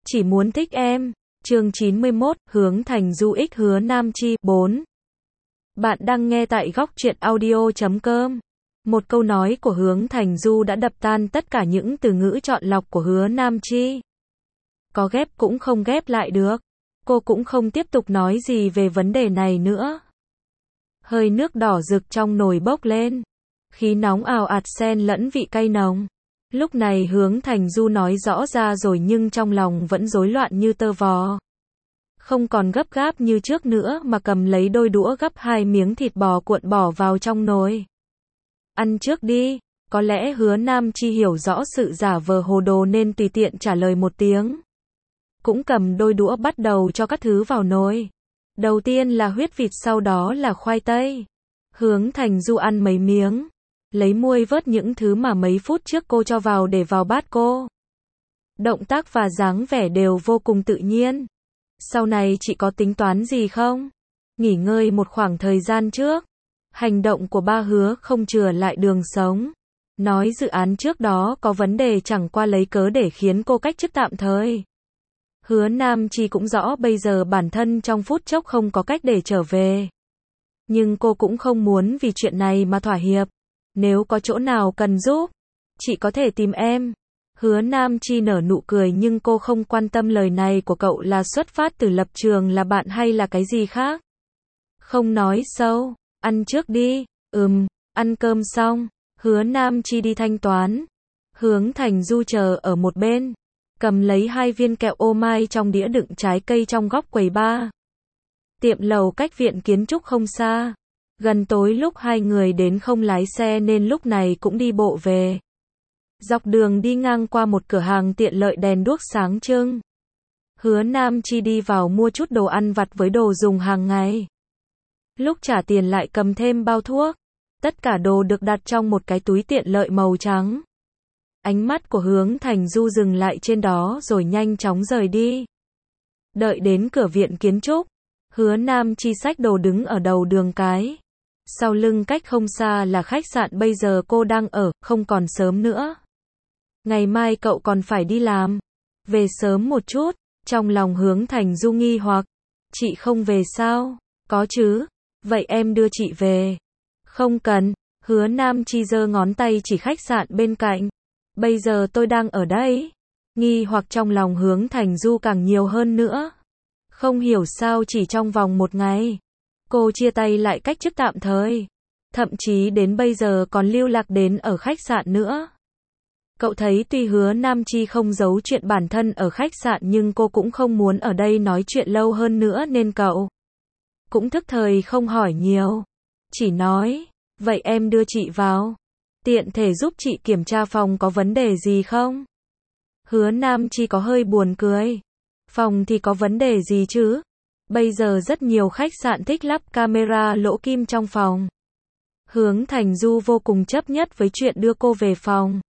Chỉ muốn thích em. Chương 91, Hướng Thành Du ích Hứa Nam Chi 4. Bạn đang nghe tại góc truyện audio.com. Một câu nói của Hướng Thành Du đã đập tan tất cả những từ ngữ chọn lọc của Hứa Nam Chi. Có ghép cũng không ghép lại được. Cô cũng không tiếp tục nói gì về vấn đề này nữa. Hơi nước đỏ rực trong nồi bốc lên. Khí nóng ào ạt xen lẫn vị cay nồng. Lúc này Hướng Thành Du nói rõ ra rồi nhưng trong lòng vẫn rối loạn như tơ vò. Không còn gấp gáp như trước nữa mà cầm lấy đôi đũa gắp 2 miếng thịt bò cuộn bỏ vào trong nồi. Ăn trước đi. Có lẽ Hứa Nam Chi hiểu rõ sự giả vờ hồ đồ nên tùy tiện trả lời một tiếng. Cũng cầm đôi đũa bắt đầu cho các thứ vào nồi. Đầu tiên là huyết vịt, sau đó là khoai tây. Hướng Thành Du ăn mấy miếng. Lấy muôi vớt những thứ mà mấy phút trước cô cho vào để vào bát cô. Động tác và dáng vẻ đều vô cùng tự nhiên. Sau này chị có tính toán gì không? Nghỉ ngơi một khoảng thời gian trước. Hành động của ba Hứa không chừa lại đường sống. Nói dự án trước đó có vấn đề chẳng qua lấy cớ để khiến cô cách chức tạm thời. Hứa Nam Chi cũng rõ bây giờ bản thân trong phút chốc không có cách để trở về. Nhưng cô cũng không muốn vì chuyện này mà thỏa hiệp. Nếu có chỗ nào cần giúp, chị có thể tìm em. Hứa Nam Chi nở nụ cười nhưng cô không quan tâm lời này của cậu là xuất phát từ lập trường là bạn hay là cái gì khác. Không nói sâu, ăn trước đi. Ăn cơm xong, Hứa Nam Chi đi thanh toán. Hướng Thành Du chờ ở một bên, cầm lấy 2 viên kẹo ô mai trong đĩa đựng trái cây trong góc quầy bar. Tiệm lầu cách viện kiến trúc không xa. Gần tối lúc hai người đến không lái xe nên lúc này cũng đi bộ về. Dọc đường đi ngang qua một cửa hàng tiện lợi đèn đuốc sáng trưng. Hứa Nam Chi đi vào mua chút đồ ăn vặt với đồ dùng hàng ngày. Lúc trả tiền lại cầm thêm bao thuốc. Tất cả đồ được đặt trong một cái túi tiện lợi màu trắng. Ánh mắt của Hướng Thành Du dừng lại trên đó rồi nhanh chóng rời đi. Đợi đến cửa viện kiến trúc, Hứa Nam Chi xách đồ đứng ở đầu đường cái. Sau lưng cách không xa là khách sạn bây giờ cô đang ở, không còn sớm nữa. Ngày mai cậu còn phải đi làm. Về sớm một chút. Trong lòng Hướng Thành Du nghi hoặc. Chị không về sao? Có chứ. Vậy em đưa chị về. Không cần. Hứa Nam Chi giơ ngón tay chỉ khách sạn bên cạnh. Bây giờ tôi đang ở đây. Nghi hoặc trong lòng Hướng Thành Du càng nhiều hơn nữa. Không hiểu sao chỉ trong vòng 1 ngày. Cô chia tay lại cách chức tạm thời. Thậm chí đến bây giờ còn lưu lạc đến ở khách sạn nữa. Cậu thấy tuy Hứa Nam Chi không giấu chuyện bản thân ở khách sạn nhưng cô cũng không muốn ở đây nói chuyện lâu hơn nữa nên cậu cũng thức thời không hỏi nhiều. Chỉ nói, vậy em đưa chị vào. Tiện thể giúp chị kiểm tra phòng có vấn đề gì không? Hứa Nam Chi có hơi buồn cười. Phòng thì có vấn đề gì chứ? Bây giờ rất nhiều khách sạn thích lắp camera lỗ kim trong phòng. Hướng Thành Du vô cùng chấp nhất với chuyện đưa cô về phòng.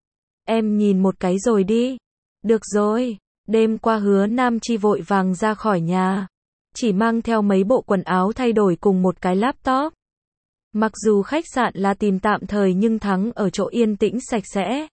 Em nhìn một cái rồi đi. Được rồi. Đêm qua Hứa Nam Chi vội vàng ra khỏi nhà. Chỉ mang theo mấy bộ quần áo thay đổi cùng một cái laptop. Mặc dù khách sạn là tìm tạm thời nhưng Thắng ở chỗ yên tĩnh sạch sẽ.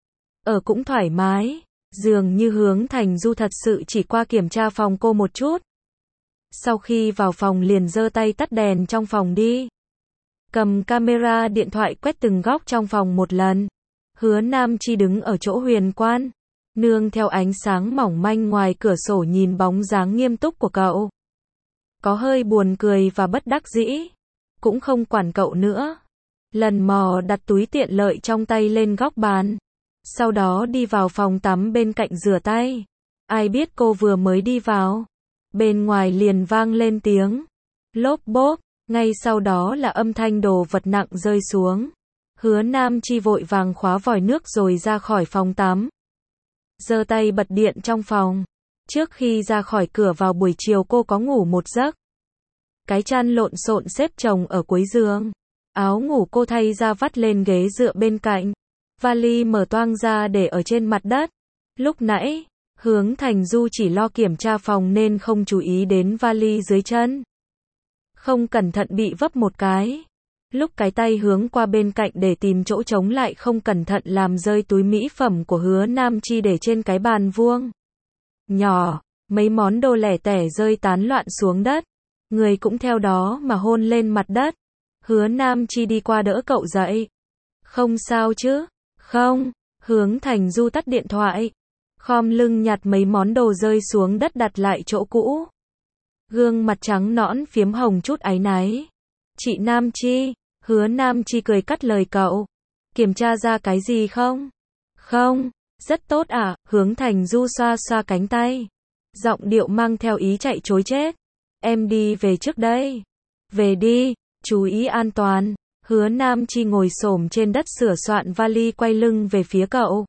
Ở cũng thoải mái. Dường như Hướng Thành Du thật sự chỉ qua kiểm tra phòng cô một chút. Sau khi vào phòng liền giơ tay tắt đèn trong phòng đi. Cầm camera điện thoại quét từng góc trong phòng một lần. Hứa Nam Chi đứng ở chỗ huyền quan. Nương theo ánh sáng mỏng manh ngoài cửa sổ nhìn bóng dáng nghiêm túc của cậu. Có hơi buồn cười và bất đắc dĩ. Cũng không quản cậu nữa. Lần mò đặt túi tiện lợi trong tay lên góc bàn. Sau đó đi vào phòng tắm bên cạnh rửa tay. Ai biết cô vừa mới đi vào. Bên ngoài liền vang lên tiếng lốp bốp, ngay sau đó là âm thanh đồ vật nặng rơi xuống. Hứa Nam Chi vội vàng khóa vòi nước rồi ra khỏi phòng tắm. Giơ tay bật điện trong phòng. Trước khi ra khỏi cửa vào buổi chiều cô có ngủ một giấc. Cái chăn lộn xộn xếp chồng ở cuối giường. Áo ngủ cô thay ra vắt lên ghế dựa bên cạnh. Vali mở toang ra để ở trên mặt đất. Lúc nãy, Hướng Thành Du chỉ lo kiểm tra phòng nên không chú ý đến vali dưới chân. Không cẩn thận bị vấp một cái. Lúc cái tay hướng qua bên cạnh để tìm chỗ trống lại không cẩn thận làm rơi túi mỹ phẩm của Hứa Nam Chi để trên cái bàn vuông. nhỏ, mấy món đồ lẻ tẻ rơi tán loạn xuống đất. Người cũng theo đó mà hôn lên mặt đất. Hứa Nam Chi đi qua đỡ cậu dậy. Không sao chứ? Không. Hướng Thành Du tắt điện thoại. Khom lưng nhặt mấy món đồ rơi xuống đất đặt lại chỗ cũ. Gương mặt trắng nõn phiếm hồng chút áy náy. Chị Nam Chi. Hứa Nam Chi cười cắt lời cậu. Kiểm tra ra cái gì không? Không. Rất tốt à? Hướng Thành Du xoa xoa cánh tay. Giọng điệu mang theo ý chạy trối chết. Em đi về trước đây. Về đi, chú ý an toàn. Hứa Nam Chi ngồi xổm trên đất sửa soạn vali quay lưng về phía cậu.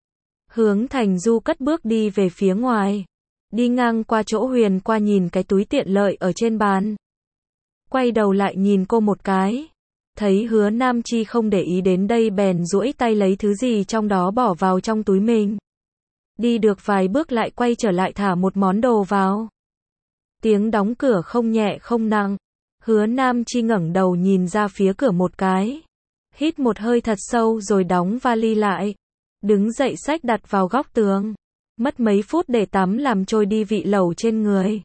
Hướng Thành Du cất bước đi về phía ngoài. Đi ngang qua chỗ Huyền qua nhìn cái túi tiện lợi ở trên bàn. Quay đầu lại nhìn cô một cái. Thấy Hứa Nam Chi không để ý đến đây bèn duỗi tay lấy thứ gì trong đó bỏ vào trong túi mình. Đi được vài bước lại quay trở lại thả một món đồ vào. Tiếng đóng cửa không nhẹ không nặng. Hứa Nam Chi ngẩng đầu nhìn ra phía cửa một cái. Hít một hơi thật sâu rồi đóng vali lại. Đứng dậy xách đặt vào góc tường. Mất mấy phút để tắm làm trôi đi vị lẩu trên người.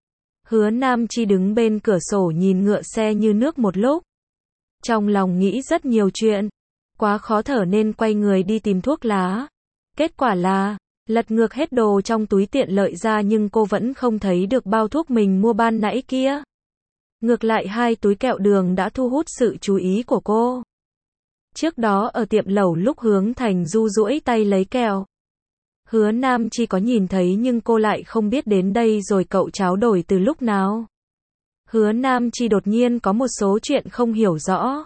Hứa Nam Chi đứng bên cửa sổ nhìn ngựa xe như nước một lúc. Trong lòng nghĩ rất nhiều chuyện. Quá khó thở nên quay người đi tìm thuốc lá. Kết quả là, lật ngược hết đồ trong túi tiện lợi ra nhưng cô vẫn không thấy được bao thuốc mình mua ban nãy kia. Ngược lại hai túi kẹo đường đã thu hút sự chú ý của cô. Trước đó ở tiệm lẩu lúc Hướng Thành Du duỗi tay lấy kẹo. Hứa Nam Chi có nhìn thấy nhưng cô lại không biết đến đây rồi cậu tráo đổi từ lúc nào. Hứa Nam Chi đột nhiên có một số chuyện không hiểu rõ.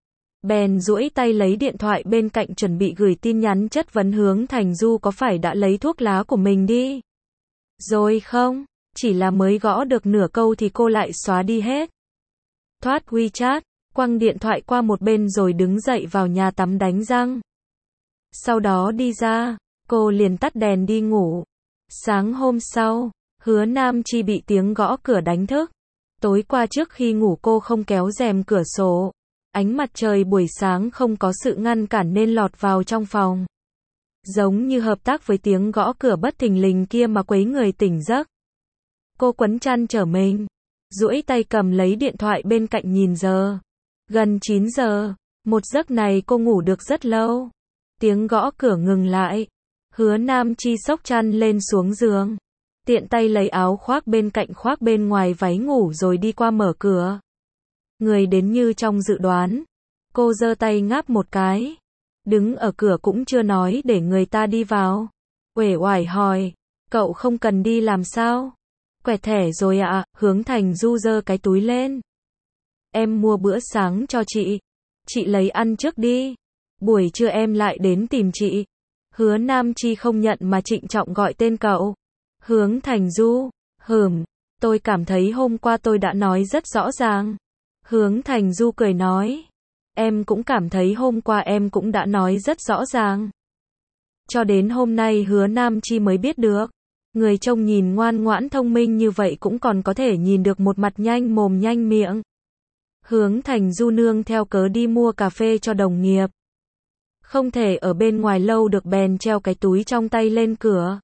Bèn duỗi tay lấy điện thoại bên cạnh chuẩn bị gửi tin nhắn chất vấn Hướng Thành Du có phải đã lấy thuốc lá của mình đi. Rồi không, chỉ là mới gõ được nửa câu thì cô lại xóa đi hết. Thoát WeChat, quăng điện thoại qua một bên rồi đứng dậy vào nhà tắm đánh răng. Sau đó đi ra, cô liền tắt đèn đi ngủ. Sáng hôm sau, Hứa Nam Chi bị tiếng gõ cửa đánh thức. Tối qua trước khi ngủ cô không kéo rèm cửa sổ. Ánh mặt trời buổi sáng không có sự ngăn cản nên lọt vào trong phòng. Giống như hợp tác với tiếng gõ cửa bất thình lình kia mà quấy người tỉnh giấc. Cô quấn chăn trở mình, duỗi tay cầm lấy điện thoại bên cạnh nhìn giờ. Gần 9 giờ, một giấc này cô ngủ được rất lâu. Tiếng gõ cửa ngừng lại. Hứa Nam Chi xốc chăn lên xuống giường. Tiện tay lấy áo khoác bên cạnh khoác bên ngoài váy ngủ rồi đi qua mở cửa. Người đến như trong dự đoán. Cô giơ tay ngáp một cái. Đứng ở cửa cũng chưa nói để người ta đi vào. Uể oải hỏi, cậu không cần đi làm sao? Quẹt thẻ rồi ạ. Hướng Thành Du giơ cái túi lên. Em mua bữa sáng cho chị. Chị lấy ăn trước đi. Buổi trưa em lại đến tìm chị. Hứa Nam Chi không nhận mà trịnh trọng gọi tên cậu. Hướng Thành Du, tôi cảm thấy hôm qua tôi đã nói rất rõ ràng. Hướng Thành Du cười nói, em cũng cảm thấy hôm qua em cũng đã nói rất rõ ràng. Cho đến hôm nay Hứa Nam Chi mới biết được, người trông nhìn ngoan ngoãn thông minh như vậy cũng còn có thể nhìn được một mặt nhanh mồm nhanh miệng. Hướng Thành Du nương theo cớ đi mua cà phê cho đồng nghiệp. Không thể ở bên ngoài lâu được bèn treo cái túi trong tay lên cửa.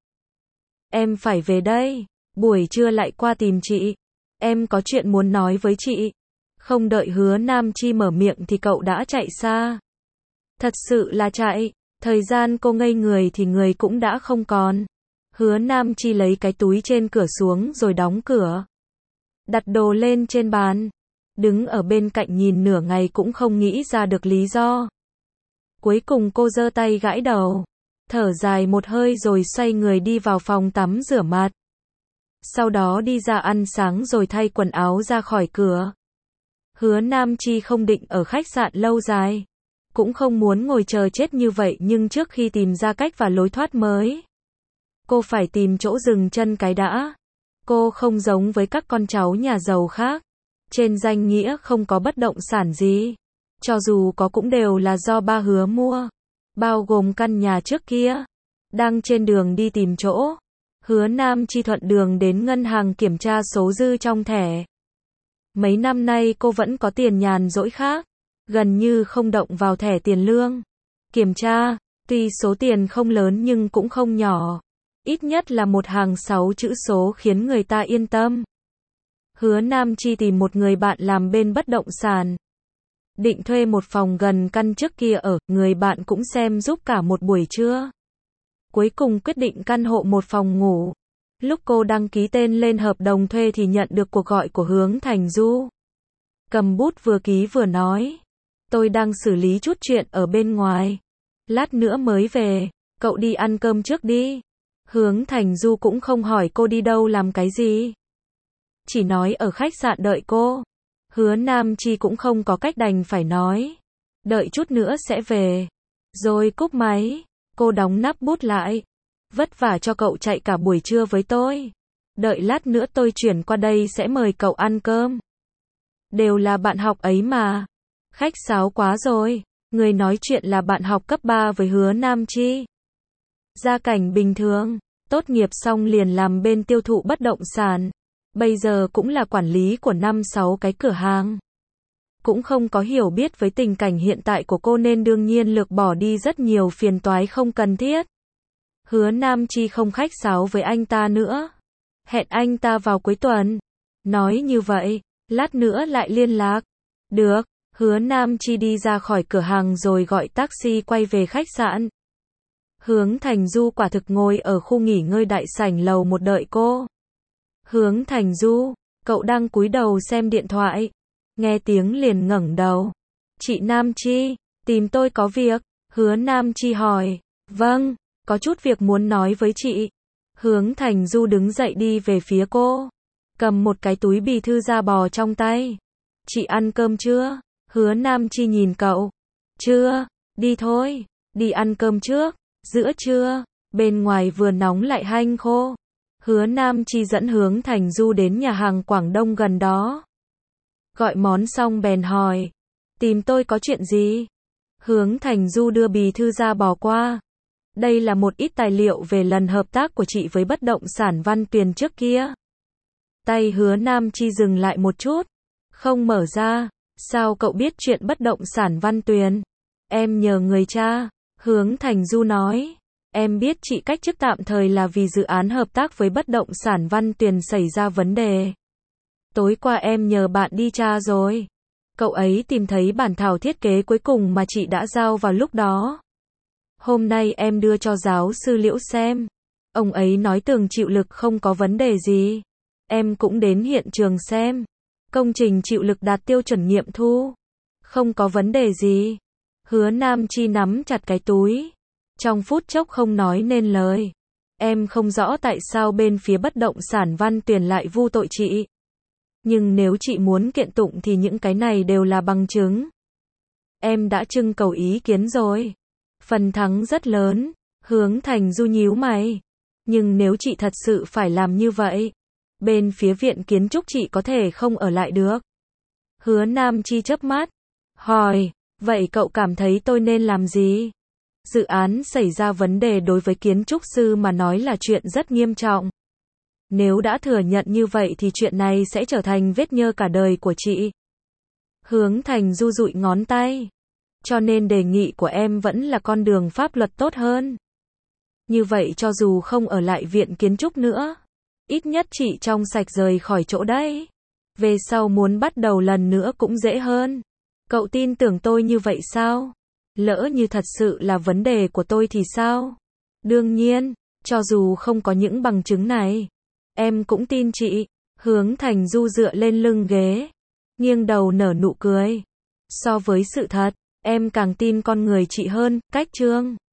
Em phải về đây, buổi trưa lại qua tìm chị. Em có chuyện muốn nói với chị. Không đợi Hứa Nam Chi mở miệng thì cậu đã chạy xa. Thật sự là chạy, thời gian cô ngây người thì người cũng đã không còn. Hứa Nam Chi lấy cái túi trên cửa xuống rồi đóng cửa. Đặt đồ lên trên bàn. Đứng ở bên cạnh nhìn nửa ngày cũng không nghĩ ra được lý do. Cuối cùng cô giơ tay gãi đầu. Thở dài một hơi rồi xoay người đi vào phòng tắm rửa mặt. Sau đó đi ra ăn sáng rồi thay quần áo ra khỏi cửa. Hứa Nam Chi không định ở khách sạn lâu dài. Cũng không muốn ngồi chờ chết như vậy nhưng trước khi tìm ra cách và lối thoát mới. Cô phải tìm chỗ dừng chân cái đã. Cô không giống với các con cháu nhà giàu khác. Trên danh nghĩa không có bất động sản gì. Cho dù có cũng đều là do ba Hứa mua. Bao gồm căn nhà trước kia. Đang trên đường đi tìm chỗ. Hứa Nam Chi thuận đường đến ngân hàng kiểm tra số dư trong thẻ. Mấy năm nay cô vẫn có tiền nhàn rỗi khác. Gần như không động vào thẻ tiền lương. Kiểm tra, tuy số tiền không lớn nhưng cũng không nhỏ. Ít nhất là một hàng 6 chữ số khiến người ta yên tâm. Hứa Nam Chi tìm một người bạn làm bên bất động sản. Định thuê một phòng gần căn trước kia ở, người bạn cũng xem giúp cả một buổi trưa. Cuối cùng quyết định căn hộ một phòng ngủ. Lúc cô đăng ký tên lên hợp đồng thuê thì nhận được cuộc gọi của Hướng Thành Du. Cầm bút vừa ký vừa nói. Tôi đang xử lý chút chuyện ở bên ngoài. Lát nữa mới về, cậu đi ăn cơm trước đi. Hướng Thành Du cũng không hỏi cô đi đâu làm cái gì. Chỉ nói ở khách sạn đợi cô. Hứa Nam Chi cũng không có cách đành phải nói. Đợi chút nữa sẽ về. Rồi cúp máy. Cô đóng nắp bút lại. Vất vả cho cậu chạy cả buổi trưa với tôi. Đợi lát nữa tôi chuyển qua đây sẽ mời cậu ăn cơm. Đều là bạn học ấy mà. Khách sáo quá rồi. Người nói chuyện là bạn học cấp 3 với Hứa Nam Chi. Gia cảnh bình thường. Tốt nghiệp xong liền làm bên tiêu thụ bất động sản. Bây giờ cũng là quản lý của 5-6 cái cửa hàng. Cũng không có hiểu biết với tình cảnh hiện tại của cô nên đương nhiên lược bỏ đi rất nhiều phiền toái không cần thiết. Hứa Nam Chi không khách sáo với anh ta nữa. Hẹn anh ta vào cuối tuần. Nói như vậy, lát nữa lại liên lạc. Được, Hứa Nam Chi đi ra khỏi cửa hàng rồi gọi taxi quay về khách sạn. Hướng Thành Du quả thực ngồi ở khu nghỉ ngơi đại sảnh lầu 1 đợi cô. Hướng Thành Du, cậu đang cúi đầu xem điện thoại. Nghe tiếng liền ngẩng đầu. Chị Nam Chi, tìm tôi có việc. Hứa Nam Chi hỏi. Vâng, có chút việc muốn nói với chị. Hướng Thành Du đứng dậy đi về phía cô. Cầm một cái túi bì thư da bò trong tay. Chị ăn cơm chưa? Hứa Nam Chi nhìn cậu. Chưa, đi thôi, đi ăn cơm trước. Giữa trưa, bên ngoài vừa nóng lại hanh khô. Hứa Nam Chi dẫn Hướng Thành Du đến nhà hàng Quảng Đông gần đó. Gọi món xong bèn hỏi. Tìm tôi có chuyện gì? Hướng Thành Du đưa bì thư da bò qua. Đây là một ít tài liệu về lần hợp tác của chị với bất động sản Văn Tuyền trước kia. Tay Hứa Nam Chi dừng lại một chút. Không mở ra. Sao cậu biết chuyện bất động sản Văn Tuyền? Em nhờ người cha. Hướng Thành Du nói. Em biết chị cách chức tạm thời là vì dự án hợp tác với bất động sản Văn Tuyền xảy ra vấn đề. Tối qua em nhờ bạn đi tra rồi. Cậu ấy tìm thấy bản thảo thiết kế cuối cùng mà chị đã giao vào lúc đó. Hôm nay em đưa cho giáo sư Liễu xem. Ông ấy nói tường chịu lực không có vấn đề gì. Em cũng đến hiện trường xem. Công trình chịu lực đạt tiêu chuẩn nghiệm thu. Không có vấn đề gì. Hứa Nam Chi nắm chặt cái túi. Trong phút chốc không nói nên lời. Em không rõ tại sao bên phía bất động sản Văn Tuyền lại vu tội chị. Nhưng nếu chị muốn kiện tụng thì những cái này đều là bằng chứng. Em đã trưng cầu ý kiến rồi. Phần thắng rất lớn. Hướng Thành Du nhíu mày. Nhưng nếu chị thật sự phải làm như vậy, bên phía viện kiến trúc chị có thể không ở lại được. Hứa Nam Chi chớp mắt. Hỏi, vậy cậu cảm thấy tôi nên làm gì? Dự án xảy ra vấn đề đối với kiến trúc sư mà nói là chuyện rất nghiêm trọng. Nếu đã thừa nhận như vậy thì chuyện này sẽ trở thành vết nhơ cả đời của chị. Hướng Thành Du dụi ngón tay. Cho nên đề nghị của em vẫn là con đường pháp luật tốt hơn. Như vậy cho dù không ở lại viện kiến trúc nữa, ít nhất chị trong sạch rời khỏi chỗ đấy. Về sau muốn bắt đầu lần nữa cũng dễ hơn. Cậu tin tưởng tôi như vậy sao? Lỡ như thật sự là vấn đề của tôi thì sao? Đương nhiên, cho dù không có những bằng chứng này, em cũng tin chị. Hướng Thành Du dựa lên lưng ghế, nghiêng đầu nở nụ cười. So với sự thật, em càng tin con người chị hơn. Cách chương